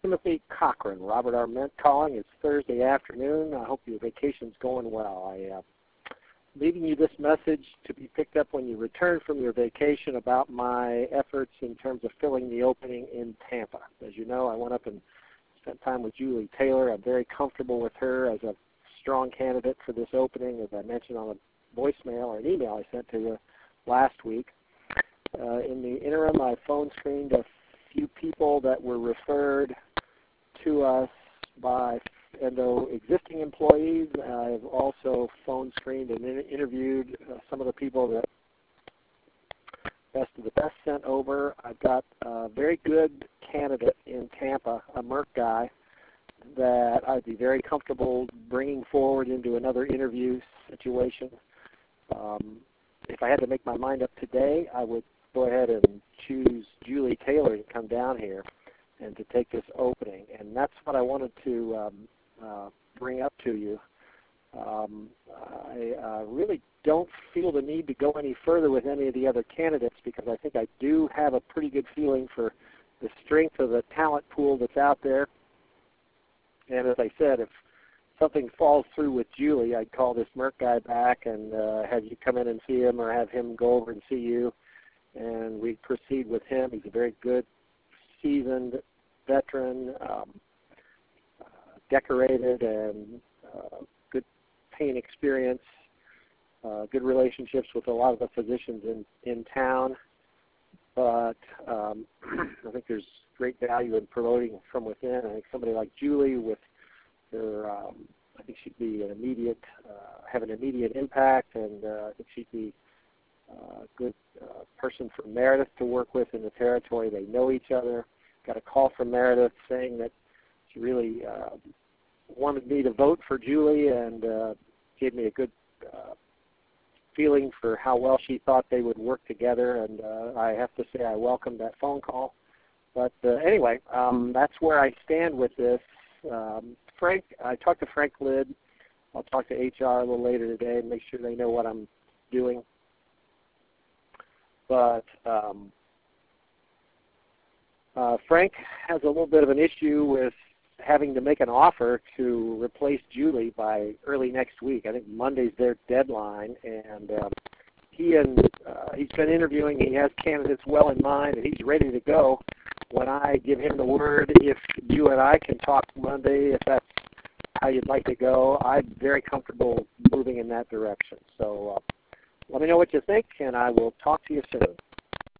Timothy Cochran, Robert Arment calling. It's Thursday afternoon. I hope your vacation's going well. I'm leaving you this message to be picked up when you return from your vacation about my efforts in terms of filling the opening in Tampa. As you know, I went up and spent time with Julie Taylor. I'm very comfortable with her as a strong candidate for this opening, as I mentioned on a voicemail or an email I sent to you last week. In the interim, I phone screened a few people that were referred to us by Endo existing employees. I've also phone screened and interviewed some of the people that Best of the Best sent over. I've got a very good candidate in Tampa, a Merck guy, that I'd be very comfortable bringing forward into another interview situation. If I had to make my mind up today, I would go ahead and choose Julie Taylor to come down here and to take this opening. And that's what I wanted to bring up to you. I really don't feel the need to go any further with any of the other candidates because I think I do have a pretty good feeling for the strength of the talent pool that's out there. And as I said, if something falls through with Julie, I'd call this Merck guy back and have you come in and see him or have him go over and see you. And we'd proceed with him. He's a very good, seasoned veteran, decorated, and good pain experience, good relationships with a lot of the physicians in town. But I think there's great value in promoting from within. I think somebody like Julie with her, I think she'd be have an immediate impact, and I think she'd be a good person for Meredith to work with in the territory. They know each other. Got a call from Meredith saying that she really wanted me to vote for Julie and gave me a good feeling for how well she thought they would work together, and I have to say I welcomed that phone call. But anyway, that's where I stand with this. Frank, I talked to Frank Lidd. I'll talk to HR a little later today and make sure they know what I'm doing. But Frank has a little bit of an issue with having to make an offer to replace Julie by early next week. I think Monday's their deadline, and he's been interviewing. He has candidates well in mind, and he's ready to go. When I give him the word, if you and I can talk Monday, if that's how you'd like to go, I'm very comfortable moving in that direction. So let me know what you think, and I will talk to you soon.